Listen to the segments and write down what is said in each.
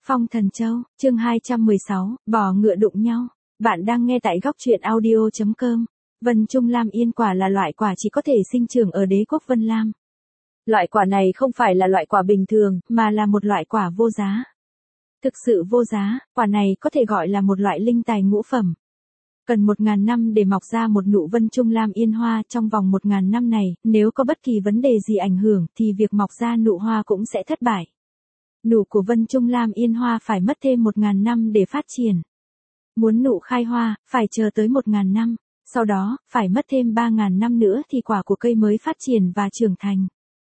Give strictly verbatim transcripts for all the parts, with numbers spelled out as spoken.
Phong Thần Châu, chương hai trăm mười sáu, bò ngựa đụng nhau. Bạn đang nghe tại góc truyện audio chấm com. Vân Trung Lam Yên quả là loại quả chỉ có thể sinh trưởng ở đế quốc Vân Lam. Loại quả này không phải là loại quả bình thường, mà là một loại quả vô giá. Thực sự vô giá, quả này có thể gọi là một loại linh tài ngũ phẩm. Cần một ngàn năm để mọc ra một nụ Vân Trung Lam Yên hoa, trong vòng một ngàn năm này, nếu có bất kỳ vấn đề gì ảnh hưởng thì việc mọc ra nụ hoa cũng sẽ thất bại. Nụ của Vân Trung Lam Yên hoa phải mất thêm một ngàn năm để phát triển. Muốn nụ khai hoa, phải chờ tới một ngàn năm, sau đó, phải mất thêm ba ngàn năm nữa thì quả của cây mới phát triển và trưởng thành.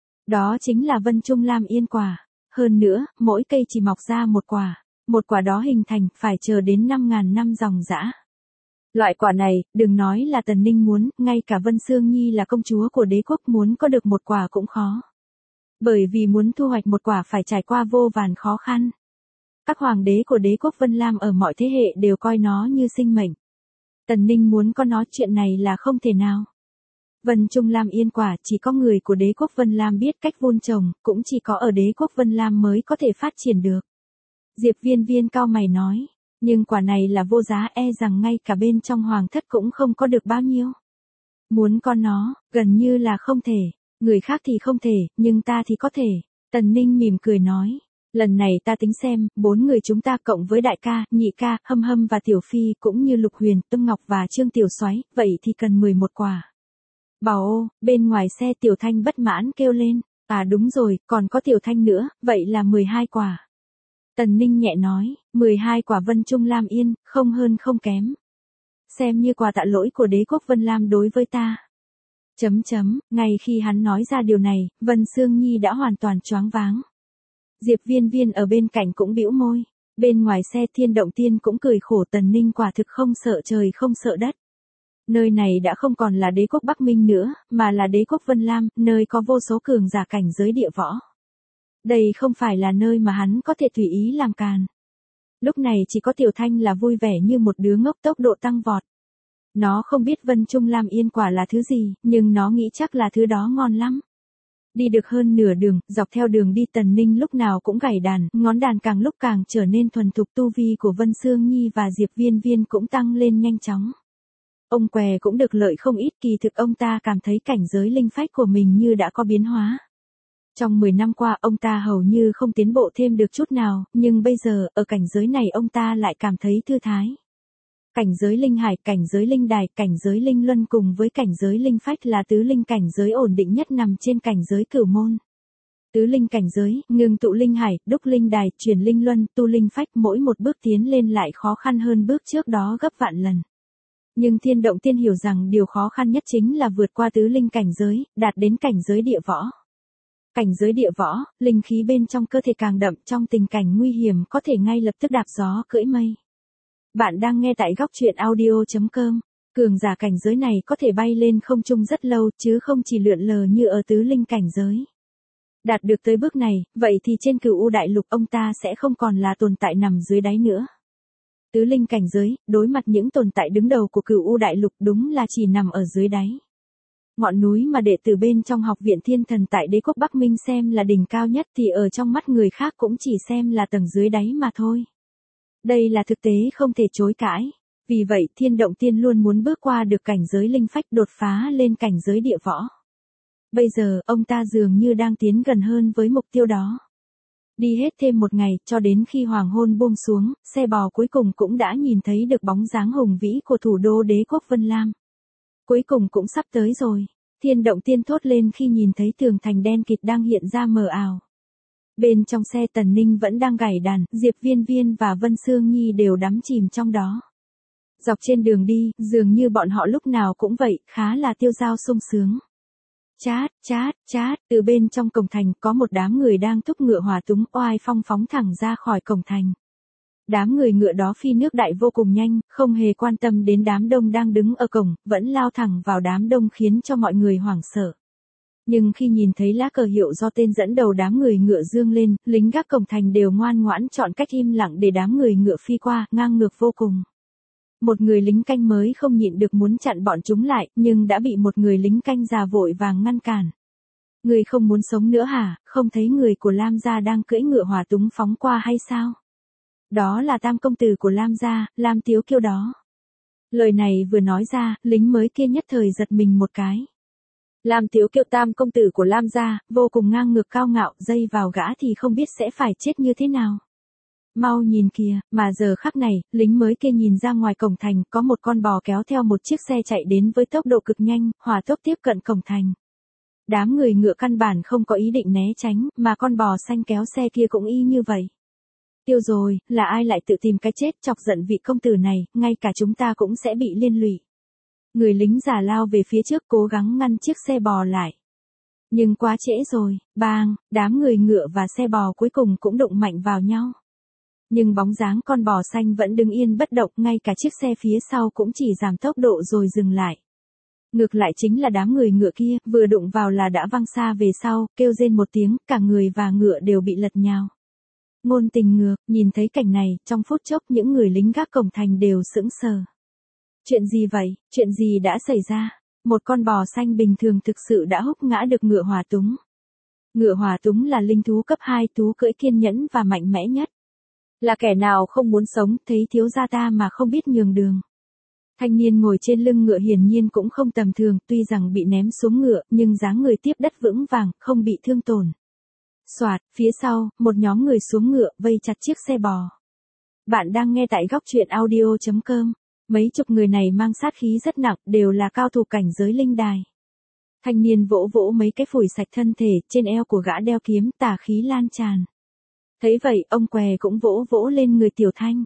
Đó chính là Vân Trung Lam Yên quả. Hơn nữa, mỗi cây chỉ mọc ra một quả, một quả đó hình thành phải chờ đến năm ngàn năm dòng dã. Loại quả này, đừng nói là Tần Ninh muốn, ngay cả Vân Sương Nhi là công chúa của đế quốc muốn có được một quả cũng khó. Bởi vì muốn thu hoạch một quả phải trải qua vô vàn khó khăn. Các hoàng đế của đế quốc Vân Lam ở mọi thế hệ đều coi nó như sinh mệnh. Tần Ninh muốn có nó, chuyện này là không thể nào. Vân Trung Lam Yên quả chỉ có người của đế quốc Vân Lam biết cách vun trồng, cũng chỉ có ở đế quốc Vân Lam mới có thể phát triển được. Diệp Viên Viên cau mày nói, nhưng quả này là vô giá, e rằng ngay cả bên trong hoàng thất cũng không có được bao nhiêu. Muốn có nó, gần như là không thể. Người khác thì không thể, nhưng ta thì có thể. Tần Ninh mỉm cười nói. Lần này ta tính xem, bốn người chúng ta cộng với đại ca, nhị ca, Hâm Hâm và Tiểu Phi cũng như Lục Huyền, Tâm Ngọc và Trương Tiểu Soái, vậy thì cần mười một quả. Bảo ô, bên ngoài xe Tiểu Thanh bất mãn kêu lên. À đúng rồi, còn có Tiểu Thanh nữa, vậy là mười hai quả. Tần Ninh nhẹ nói, mười hai quả Vân Trung Lam Yên, không hơn không kém. Xem như quà tạ lỗi của đế quốc Vân Lam đối với ta. Chấm chấm, ngay khi hắn nói ra điều này, Vân Sương Nhi đã hoàn toàn choáng váng. Diệp Viên Viên ở bên cạnh cũng bĩu môi. Bên ngoài xe Thiên Động Tiên cũng cười khổ, Tần Ninh quả thực không sợ trời không sợ đất. Nơi này đã không còn là đế quốc Bắc Minh nữa, mà là đế quốc Vân Lam, nơi có vô số cường giả cảnh giới địa võ. Đây không phải là nơi mà hắn có thể tùy ý làm càn. Lúc này chỉ có Tiểu Thanh là vui vẻ như một đứa ngốc, tốc độ tăng vọt. Nó không biết Vân Trung Lam Yên quả là thứ gì, nhưng nó nghĩ chắc là thứ đó ngon lắm. Đi được hơn nửa đường, dọc theo đường đi Tần Ninh lúc nào cũng gảy đàn, ngón đàn càng lúc càng trở nên thuần thục, tu vi của Vân Sương Nhi và Diệp Viên Viên cũng tăng lên nhanh chóng. Ông què cũng được lợi không ít, kỳ thực ông ta cảm thấy cảnh giới linh phách của mình như đã có biến hóa. Trong mười năm qua ông ta hầu như không tiến bộ thêm được chút nào, nhưng bây giờ, ở cảnh giới này ông ta lại cảm thấy thư thái. Cảnh giới linh hải, cảnh giới linh đài, cảnh giới linh luân cùng với cảnh giới linh phách là tứ linh cảnh giới ổn định nhất nằm trên cảnh giới cửu môn. Tứ linh cảnh giới, ngưng tụ linh hải, đúc linh đài, chuyển linh luân, tu linh phách, mỗi một bước tiến lên lại khó khăn hơn bước trước đó gấp vạn lần. Nhưng Thiên Động Tiên hiểu rằng điều khó khăn nhất chính là vượt qua tứ linh cảnh giới, đạt đến cảnh giới địa võ. Cảnh giới địa võ, linh khí bên trong cơ thể càng đậm, trong tình cảnh nguy hiểm có thể ngay lập tức đạp gió cưỡi mây. Bạn đang nghe tại góc truyện audio chấm com. Cường giả cảnh giới này có thể bay lên không trung rất lâu, chứ không chỉ lượn lờ như ở tứ linh cảnh giới. Đạt được tới bước này, vậy thì trên Cửu U Đại Lục ông ta sẽ không còn là tồn tại nằm dưới đáy nữa. Tứ linh cảnh giới, đối mặt những tồn tại đứng đầu của Cửu U Đại Lục đúng là chỉ nằm ở dưới đáy. Ngọn núi mà đệ tử bên trong học viện Thiên Thần tại đế quốc Bắc Minh xem là đỉnh cao nhất thì ở trong mắt người khác cũng chỉ xem là tầng dưới đáy mà thôi. Đây là thực tế không thể chối cãi. Vì vậy Thiên Động Tiên luôn muốn bước qua được cảnh giới linh phách, đột phá lên cảnh giới địa võ. Bây giờ ông ta dường như đang tiến gần hơn với mục tiêu đó. Đi hết thêm một ngày, cho đến khi hoàng hôn buông xuống, xe bò cuối cùng cũng đã nhìn thấy được bóng dáng hùng vĩ của thủ đô đế quốc Vân Lam. Cuối cùng cũng sắp tới rồi. Thiên Động Tiên thốt lên khi nhìn thấy tường thành đen kịt đang hiện ra mờ ảo. Bên trong xe Tần Ninh vẫn đang gảy đàn, Diệp Viên Viên và Vân Sương Nhi đều đắm chìm trong đó. Dọc trên đường đi, dường như bọn họ lúc nào cũng vậy, khá là tiêu dao sung sướng. Chát, chát, chát, từ bên trong cổng thành có một đám người đang thúc ngựa hỏa túng oai phong phóng thẳng ra khỏi cổng thành. Đám người ngựa đó phi nước đại vô cùng nhanh, không hề quan tâm đến đám đông đang đứng ở cổng, vẫn lao thẳng vào đám đông khiến cho mọi người hoảng sợ. Nhưng khi nhìn thấy lá cờ hiệu do tên dẫn đầu đám người ngựa dương lên, lính gác cổng thành đều ngoan ngoãn chọn cách im lặng để đám người ngựa phi qua, ngang ngược vô cùng. Một người lính canh mới không nhịn được muốn chặn bọn chúng lại, nhưng đã bị một người lính canh già vội vàng ngăn cản. Người không muốn sống nữa hả, không thấy người của Lam gia đang cưỡi ngựa hỏa túng phóng qua hay sao? Đó là Tam công tử của Lam gia, Lam Tiếu Kiêu đó. Lời này vừa nói ra, lính mới kia nhất thời giật mình một cái. Lam Tiếu Kiêu Tam công tử của Lam gia, vô cùng ngang ngược cao ngạo, dây vào gã thì không biết sẽ phải chết như thế nào. Mau nhìn kìa, mà giờ khắc này, lính mới kia nhìn ra ngoài cổng thành, có một con bò kéo theo một chiếc xe chạy đến với tốc độ cực nhanh, hỏa tốc tiếp cận cổng thành. Đám người ngựa căn bản không có ý định né tránh, mà con bò xanh kéo xe kia cũng y như vậy. Tiêu rồi, là ai lại tự tìm cái chết chọc giận vị công tử này, ngay cả chúng ta cũng sẽ bị liên lụy. Người lính già lao về phía trước cố gắng ngăn chiếc xe bò lại. Nhưng quá trễ rồi, bang, đám người ngựa và xe bò cuối cùng cũng đụng mạnh vào nhau. Nhưng bóng dáng con bò xanh vẫn đứng yên bất động, ngay cả chiếc xe phía sau cũng chỉ giảm tốc độ rồi dừng lại. Ngược lại chính là đám người ngựa kia, vừa đụng vào là đã văng xa về sau, kêu rên một tiếng, cả người và ngựa đều bị lật nhào. Ngôn Tình ngược, nhìn thấy cảnh này, trong phút chốc những người lính gác cổng thành đều sững sờ. Chuyện gì vậy, chuyện gì đã xảy ra? Một con bò xanh bình thường thực sự đã húc ngã được ngựa hỏa túng. Ngựa hỏa túng là linh thú cấp hai, thú cưỡi kiên nhẫn và mạnh mẽ nhất. Là kẻ nào không muốn sống, thấy thiếu gia ta mà không biết nhường đường. Thanh niên ngồi trên lưng ngựa hiển nhiên cũng không tầm thường, tuy rằng bị ném xuống ngựa, nhưng dáng người tiếp đất vững vàng, không bị thương tổn. Soạt, phía sau, một nhóm người xuống ngựa, vây chặt chiếc xe bò. Bạn đang nghe tại góc truyện audio chấm com. Mấy chục người này mang sát khí rất nặng, đều là cao thủ cảnh giới linh đài. Thanh niên vỗ vỗ mấy cái phủi sạch thân thể, trên eo của gã đeo kiếm, tà khí lan tràn. Thấy vậy, ông què cũng vỗ vỗ lên người Tiểu Thanh.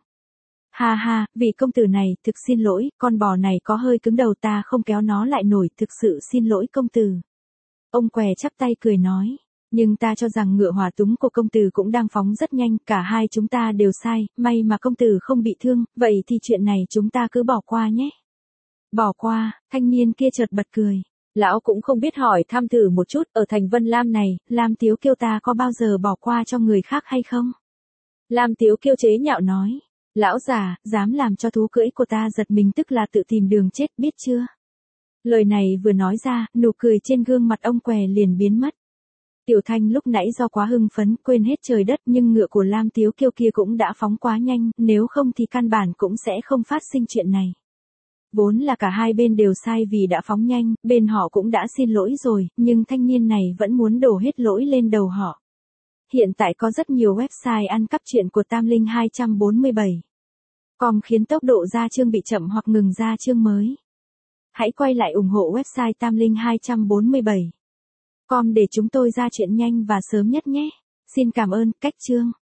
Ha ha, vị công tử này, thực xin lỗi, con bò này có hơi cứng đầu, ta không kéo nó lại nổi, thực sự xin lỗi công tử. Ông què chắp tay cười nói, nhưng ta cho rằng ngựa hỏa túng của công tử cũng đang phóng rất nhanh, cả hai chúng ta đều sai, may mà công tử không bị thương, vậy thì chuyện này chúng ta cứ bỏ qua nhé. Bỏ qua, thanh niên kia chợt bật cười. Lão cũng không biết hỏi thăm thử một chút, ở thành Vân Lam này, Lam Tiếu Kiêu ta có bao giờ bỏ qua cho người khác hay không? Lam Tiếu Kiêu chế nhạo nói, lão già, dám làm cho thú cưỡi của ta giật mình tức là tự tìm đường chết, biết chưa? Lời này vừa nói ra, nụ cười trên gương mặt ông què liền biến mất. Tiểu Thanh lúc nãy do quá hưng phấn, quên hết trời đất, nhưng ngựa của Lam Tiếu Kiêu kia cũng đã phóng quá nhanh, nếu không thì căn bản cũng sẽ không phát sinh chuyện này. Vốn là cả hai bên đều sai vì đã phóng nhanh, bên họ cũng đã xin lỗi rồi, nhưng thanh niên này vẫn muốn đổ hết lỗi lên đầu họ. Hiện tại có rất nhiều website ăn cắp truyện của Tam Linh hai bốn bảy. Com khiến tốc độ ra chương bị chậm hoặc ngừng ra chương mới. Hãy quay lại ủng hộ website Tam Linh hai bốn bảy. Com để chúng tôi ra chuyện nhanh và sớm nhất nhé. Xin cảm ơn, cách chương.